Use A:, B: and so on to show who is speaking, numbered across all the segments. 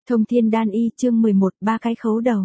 A: Thông Thiên Đan Y chương 11, ba cái khấu đầu.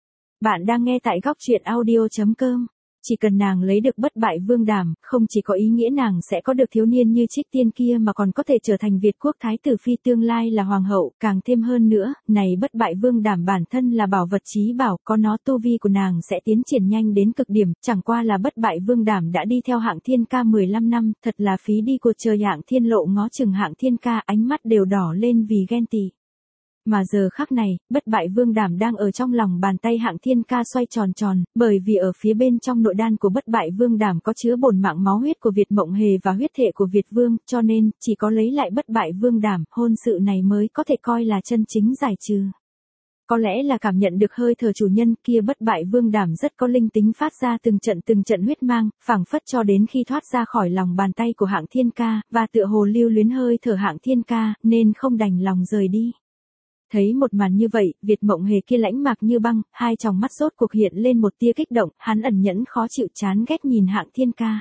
A: Bạn đang nghe tại góc truyện audio.com. Chỉ cần nàng lấy được bất bại vương đảm, không chỉ có ý nghĩa nàng sẽ có được thiếu niên như Trích Tiên kia mà còn có thể trở thành Việt quốc thái tử phi tương lai là hoàng hậu, càng thêm hơn nữa, này bất bại vương đảm bản thân là bảo vật chí bảo, có nó tu vi của nàng sẽ tiến triển nhanh đến cực điểm, chẳng qua là bất bại vương đảm đã đi theo Hạng Thiên Ca 15 năm, thật là phí đi cuộc trời. Hạng Thiên Lộ ngó chừng Hạng Thiên Ca, ánh mắt đều đỏ lên vì ghen tị. Mà giờ khắc này, bất bại vương đảm đang ở trong lòng bàn tay Hạng Thiên Ca xoay tròn tròn, bởi vì ở phía bên trong nội đan của bất bại vương đảm có chứa bổn mạng máu huyết của Việt Mộng Hề và huyết thể của Việt Vương, cho nên, chỉ có lấy lại bất bại vương đảm, hôn sự này mới có thể coi là chân chính giải trừ. Có lẽ là cảm nhận được hơi thở chủ nhân kia, bất bại vương đảm rất có linh tính phát ra từng trận huyết mang, phảng phất cho đến khi thoát ra khỏi lòng bàn tay của Hạng Thiên Ca, và tựa hồ lưu luyến hơi thở Hạng Thiên Ca, nên không đành lòng rời đi. Thấy một màn như vậy, Việt Mộng Hề kia lãnh mạc như băng, hai tròng mắt rốt cuộc hiện lên một tia kích động, hắn ẩn nhẫn khó chịu chán ghét nhìn Hạng Thiên Ca.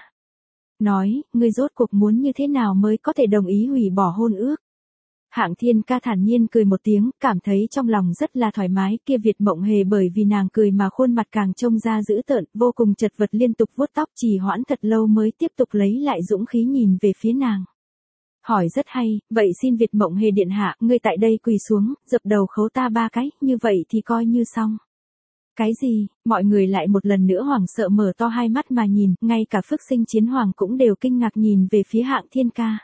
A: Nói, ngươi rốt cuộc muốn như thế nào mới có thể đồng ý hủy bỏ hôn ước? Hạng Thiên Ca thản nhiên cười một tiếng, cảm thấy trong lòng rất là thoải mái, kia Việt Mộng Hề bởi vì nàng cười mà khuôn mặt càng trông ra dữ tợn, vô cùng chật vật liên tục vuốt tóc, trì hoãn thật lâu mới tiếp tục lấy lại dũng khí nhìn về phía nàng. Hỏi rất hay, vậy xin Việt Mộng Hề điện hạ, ngươi tại đây quỳ xuống, dập đầu khấu ta ba cái, như vậy thì coi như xong. Cái gì? Mọi người lại một lần nữa hoảng sợ mở to hai mắt mà nhìn, ngay cả Phước Sinh Chiến Hoàng cũng đều kinh ngạc nhìn về phía Hạng Thiên Ca.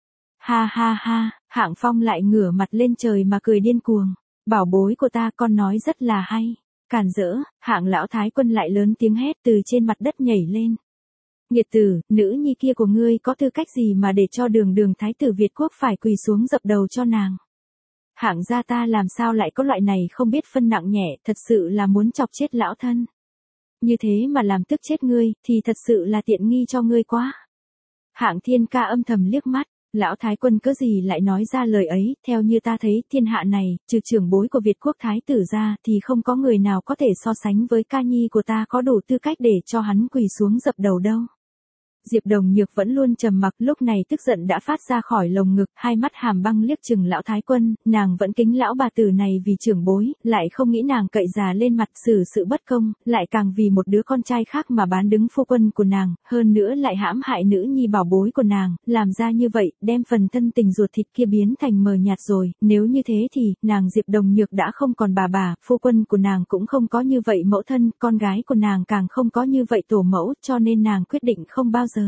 A: Ha ha ha, Hạng Phong lại ngửa mặt lên trời mà cười điên cuồng. Bảo bối của ta, con nói rất là hay. Càn rỡ, Hạng lão thái quân lại lớn tiếng hét từ trên mặt đất nhảy lên. Nghiệt tử, nữ nhi kia của ngươi có tư cách gì mà để cho đường thái tử Việt quốc phải quỳ xuống dập đầu cho nàng? Hạng gia ta làm sao lại có loại này không biết phân nặng nhẹ, thật sự là muốn chọc chết lão thân. Như thế mà làm tức chết ngươi, thì thật sự là tiện nghi cho ngươi quá. Hạng Thiên Ca âm thầm liếc mắt, lão thái quân cớ gì lại nói ra lời ấy, theo như ta thấy thiên hạ này, trừ trưởng bối của Việt quốc thái tử ra thì không có người nào có thể so sánh với ca nhi của ta có đủ tư cách để cho hắn quỳ xuống dập đầu đâu. Diệp Đồng Nhược vẫn luôn trầm mặc, lúc này tức giận đã phát ra khỏi lồng ngực, hai mắt hàm băng liếc chừng lão thái quân, nàng vẫn kính lão bà tử này vì trưởng bối, lại không nghĩ nàng cậy già lên mặt xử sự bất công, lại càng vì một đứa con trai khác mà bán đứng phu quân của nàng, hơn nữa lại hãm hại nữ nhi bảo bối của nàng, làm ra như vậy, đem phần thân tình ruột thịt kia biến thành mờ nhạt rồi, nếu như thế thì, nàng Diệp Đồng Nhược đã không còn bà, phu quân của nàng cũng không có như vậy mẫu thân, con gái của nàng càng không có như vậy tổ mẫu, cho nên nàng quyết định không bao giờ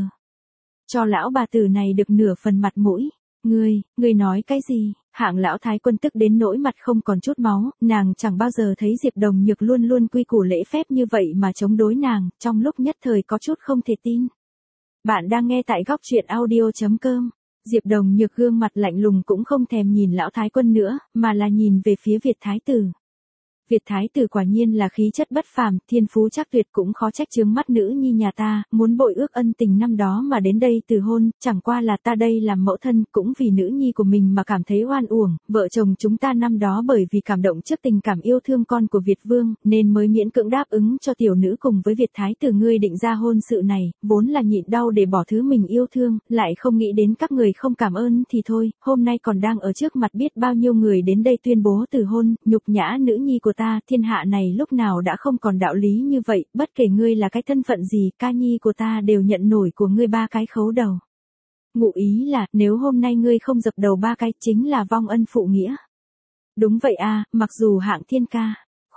A: cho lão bà tử này được nửa phần mặt mũi. Ngươi nói cái gì? Hạng lão thái quân tức đến nỗi mặt không còn chút máu, nàng chẳng bao giờ thấy Diệp Đồng Nhược luôn luôn quy củ lễ phép như vậy mà chống đối nàng, trong lúc nhất thời có chút không thể tin. Bạn đang nghe tại góc truyện audio.com. Diệp Đồng Nhược gương mặt lạnh lùng cũng không thèm nhìn lão thái quân nữa, mà là nhìn về phía Việt thái tử. Việt thái tử quả nhiên là khí chất bất phàm, thiên phú chắc tuyệt, cũng khó trách chướng mắt nữ nhi nhà ta, muốn bội ước ân tình năm đó mà đến đây từ hôn, chẳng qua là ta đây làm mẫu thân, cũng vì nữ nhi của mình mà cảm thấy oan uổng, vợ chồng chúng ta năm đó bởi vì cảm động trước tình cảm yêu thương con của Việt Vương, nên mới miễn cưỡng đáp ứng cho tiểu nữ cùng với Việt thái tử ngươi định ra hôn sự này, vốn là nhịn đau để bỏ thứ mình yêu thương, lại không nghĩ đến các người không cảm ơn thì thôi, hôm nay còn đang ở trước mặt biết bao nhiêu người đến đây tuyên bố từ hôn, nhục nhã nữ nhi của ta, thiên hạ này lúc nào đã không còn đạo lý như vậy, bất kể ngươi là cái thân phận gì, ca nhi của ta đều nhận nổi của ngươi ba cái khấu đầu. Ngụ ý là, nếu hôm nay ngươi không dập đầu ba cái, chính là vong ân phụ nghĩa. Đúng vậy a, mặc dù Hạng Thiên Ca,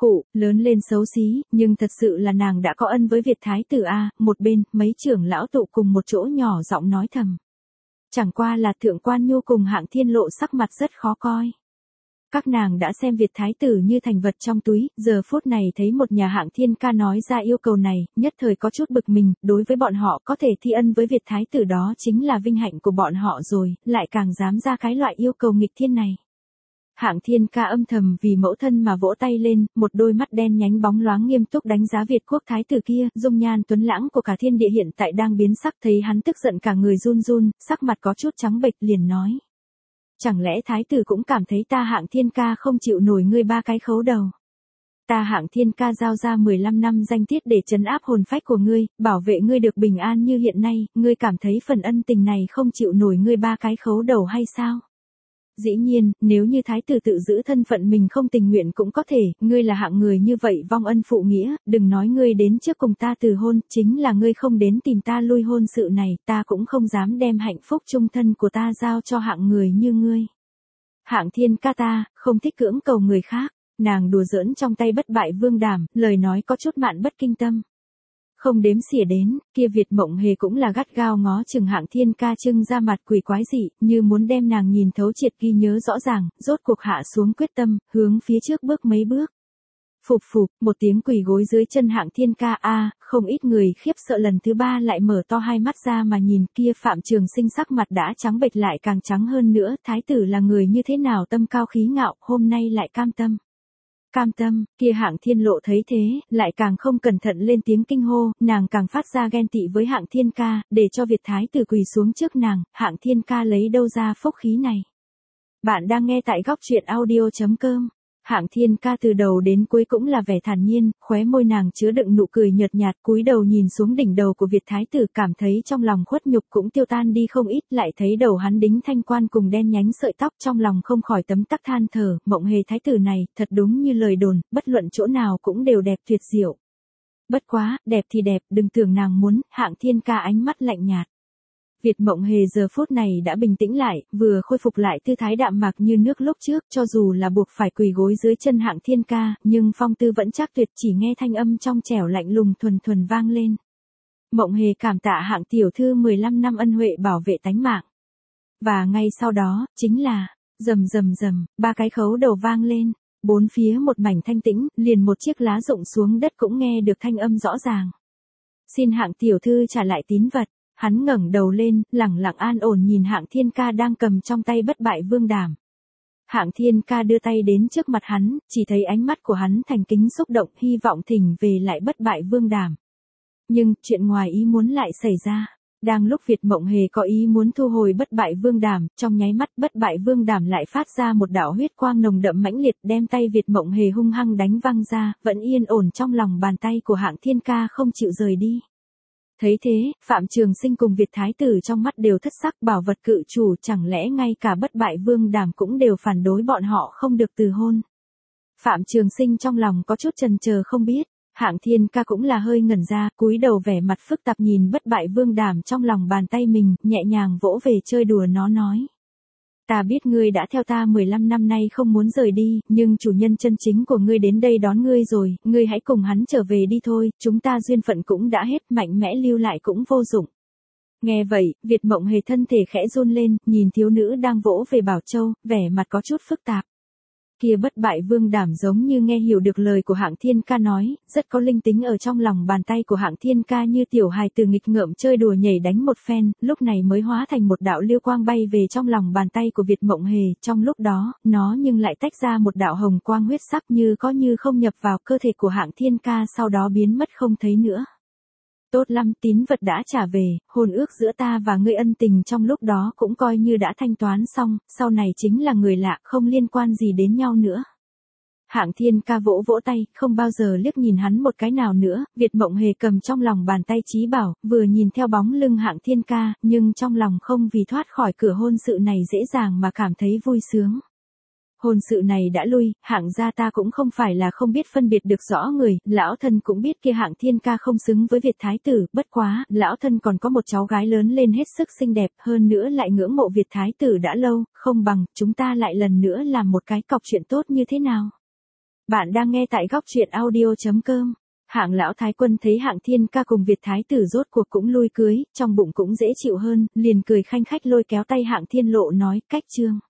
A: lớn lên xấu xí, nhưng thật sự là nàng đã có ân với Việt thái tử a. Một bên, mấy trưởng lão tụ cùng một chỗ nhỏ giọng nói thầm. Chẳng qua là Thượng Quan Nhu cùng Hạng Thiên Lộ sắc mặt rất khó coi. Các nàng đã xem Việt thái tử như thành vật trong túi, giờ phút này thấy một nhà Hạng Thiên Ca nói ra yêu cầu này, nhất thời có chút bực mình, đối với bọn họ có thể thi ân với Việt thái tử đó chính là vinh hạnh của bọn họ rồi, lại càng dám ra cái loại yêu cầu nghịch thiên này. Hạng Thiên Ca âm thầm vì mẫu thân mà vỗ tay lên, một đôi mắt đen nhánh bóng loáng nghiêm túc đánh giá Việt quốc thái tử kia, dung nhan tuấn lãng của cả thiên địa hiện tại đang biến sắc, thấy hắn tức giận cả người run run, sắc mặt có chút trắng bệch liền nói. Chẳng lẽ thái tử cũng cảm thấy ta Hạng Thiên Ca không chịu nổi ngươi ba cái khấu đầu? Ta Hạng Thiên Ca giao ra 15 năm danh tiết để trấn áp hồn phách của ngươi, bảo vệ ngươi được bình an như hiện nay, ngươi cảm thấy phần ân tình này không chịu nổi ngươi ba cái khấu đầu hay sao? Dĩ nhiên, nếu như thái tử tự giữ thân phận mình không tình nguyện cũng có thể, ngươi là hạng người như vậy vong ân phụ nghĩa, đừng nói ngươi đến trước cùng ta từ hôn, chính là ngươi không đến tìm ta lui hôn sự này, ta cũng không dám đem hạnh phúc chung thân của ta giao cho hạng người như ngươi. Hạng Thiên ca ta, không thích cưỡng cầu người khác, nàng đùa giỡn trong tay bất bại vương đảm, lời nói có chút mạn bất kinh tâm. Không đếm xỉa đến, kia Việt Mộng Hề cũng là gắt gao ngó chừng Hạng Thiên ca trưng ra mặt quỷ quái dị, như muốn đem nàng nhìn thấu triệt ghi nhớ rõ ràng, rốt cuộc hạ xuống quyết tâm, hướng phía trước bước mấy bước. Phụp phụp, một tiếng quỳ gối dưới chân Hạng Thiên ca không ít người khiếp sợ lần thứ ba lại mở to hai mắt ra mà nhìn kia Phạm Trường Sinh sắc mặt đã trắng bệch lại càng trắng hơn nữa, thái tử là người như thế nào tâm cao khí ngạo, hôm nay lại cam tâm. Cam tâm, kia Hạng Thiên Lộ thấy thế, lại càng không cẩn thận lên tiếng kinh hô, nàng càng phát ra ghen tị với Hạng Thiên ca, để cho Việt thái tử quỳ xuống trước nàng, Hạng Thiên ca lấy đâu ra phúc khí này. Bạn đang nghe tại góc truyện audio.com. Hạng Thiên ca từ đầu đến cuối cũng là vẻ thản nhiên, khóe môi nàng chứa đựng nụ cười nhợt nhạt, cúi đầu nhìn xuống đỉnh đầu của Việt thái tử, cảm thấy trong lòng khuất nhục cũng tiêu tan đi không ít, lại thấy đầu hắn đính thanh quan cùng đen nhánh sợi tóc, trong lòng không khỏi tấm tắc than thở, Mộng Hề thái tử này, thật đúng như lời đồn, bất luận chỗ nào cũng đều đẹp tuyệt diệu. Bất quá, đẹp thì đẹp, đừng tưởng nàng muốn, Hạng Thiên ca ánh mắt lạnh nhạt. Việt Mộng Hề giờ phút này đã bình tĩnh lại, vừa khôi phục lại tư thái đạm mạc như nước lúc trước, cho dù là buộc phải quỳ gối dưới chân Hạng Thiên ca, nhưng phong tư vẫn chắc tuyệt, chỉ nghe thanh âm trong trẻo lạnh lùng thuần thuần vang lên. Mộng Hề cảm tạ Hạng tiểu thư 15 năm ân huệ bảo vệ tánh mạng. Và ngay sau đó, chính là, rầm rầm rầm, ba cái khấu đầu vang lên, bốn phía một mảnh thanh tĩnh, liền một chiếc lá rụng xuống đất cũng nghe được thanh âm rõ ràng. Xin Hạng tiểu thư trả lại tín vật. Hắn ngẩng đầu lên, lẳng lặng an ổn nhìn Hạng Thiên ca đang cầm trong tay bất bại vương đảm. Hạng Thiên ca đưa tay đến trước mặt hắn, chỉ thấy ánh mắt của hắn thành kính xúc động, hy vọng thỉnh về lại bất bại vương đảm. Nhưng, chuyện ngoài ý muốn lại xảy ra. Đang lúc Việt Mộng Hề có ý muốn thu hồi bất bại vương đảm, trong nháy mắt bất bại vương đảm lại phát ra một đạo huyết quang nồng đậm mãnh liệt, đem tay Việt Mộng Hề hung hăng đánh văng ra, vẫn yên ổn trong lòng bàn tay của Hạng Thiên ca không chịu rời đi. Thấy thế, Phạm Trường Sinh cùng Việt thái tử trong mắt đều thất sắc, bảo vật cự chủ, chẳng lẽ ngay cả bất bại vương đảm cũng đều phản đối bọn họ không được từ hôn. Phạm Trường Sinh trong lòng có chút chần chờ không biết, Hạng Thiên ca cũng là hơi ngẩn ra, cúi đầu vẻ mặt phức tạp nhìn bất bại vương đảm trong lòng bàn tay mình, nhẹ nhàng vỗ về chơi đùa nó nói. Ta biết ngươi đã theo ta 15 năm nay không muốn rời đi, nhưng chủ nhân chân chính của ngươi đến đây đón ngươi rồi, ngươi hãy cùng hắn trở về đi thôi, chúng ta duyên phận cũng đã hết, mạnh mẽ lưu lại cũng vô dụng. Nghe vậy, Việt Mộng Hề thân thể khẽ run lên, nhìn thiếu nữ đang vỗ về Bảo Châu, vẻ mặt có chút phức tạp. Kia bất bại vương đảm giống như nghe hiểu được lời của Hạng Thiên ca nói, rất có linh tính ở trong lòng bàn tay của Hạng Thiên ca như tiểu hài từ nghịch ngợm chơi đùa nhảy đánh một phen, lúc này mới hóa thành một đạo lưu quang bay về trong lòng bàn tay của Việt Mộng Hề, trong lúc đó, nó nhưng lại tách ra một đạo hồng quang huyết sắc như có như không nhập vào cơ thể của Hạng Thiên ca sau đó biến mất không thấy nữa. Tốt lắm, tín vật đã trả về, hôn ước giữa ta và ngươi ân tình trong lúc đó cũng coi như đã thanh toán xong, sau này chính là người lạ, không liên quan gì đến nhau nữa. Hạng Thiên ca vỗ vỗ tay, không bao giờ liếc nhìn hắn một cái nào nữa, Việt Mộng Hề cầm trong lòng bàn tay trí bảo, vừa nhìn theo bóng lưng Hạng Thiên ca, nhưng trong lòng không vì thoát khỏi cửa hôn sự này dễ dàng mà cảm thấy vui sướng. Hôn sự này đã lui, Hạng gia ta cũng không phải là không biết phân biệt được rõ người, lão thân cũng biết kia Hạng Thiên ca không xứng với Việt thái tử, bất quá, lão thân còn có một cháu gái lớn lên hết sức xinh đẹp, hơn nữa lại ngưỡng mộ Việt thái tử đã lâu, không bằng, chúng ta lại lần nữa làm một cái cọc chuyện tốt như thế nào. Bạn đang nghe tại góc truyện audio.com. Hạng lão thái quân thấy Hạng Thiên ca cùng Việt thái tử rốt cuộc cũng lui cưới, trong bụng cũng dễ chịu hơn, liền cười khanh khách lôi kéo tay Hạng Thiên Lộ nói, cách chương.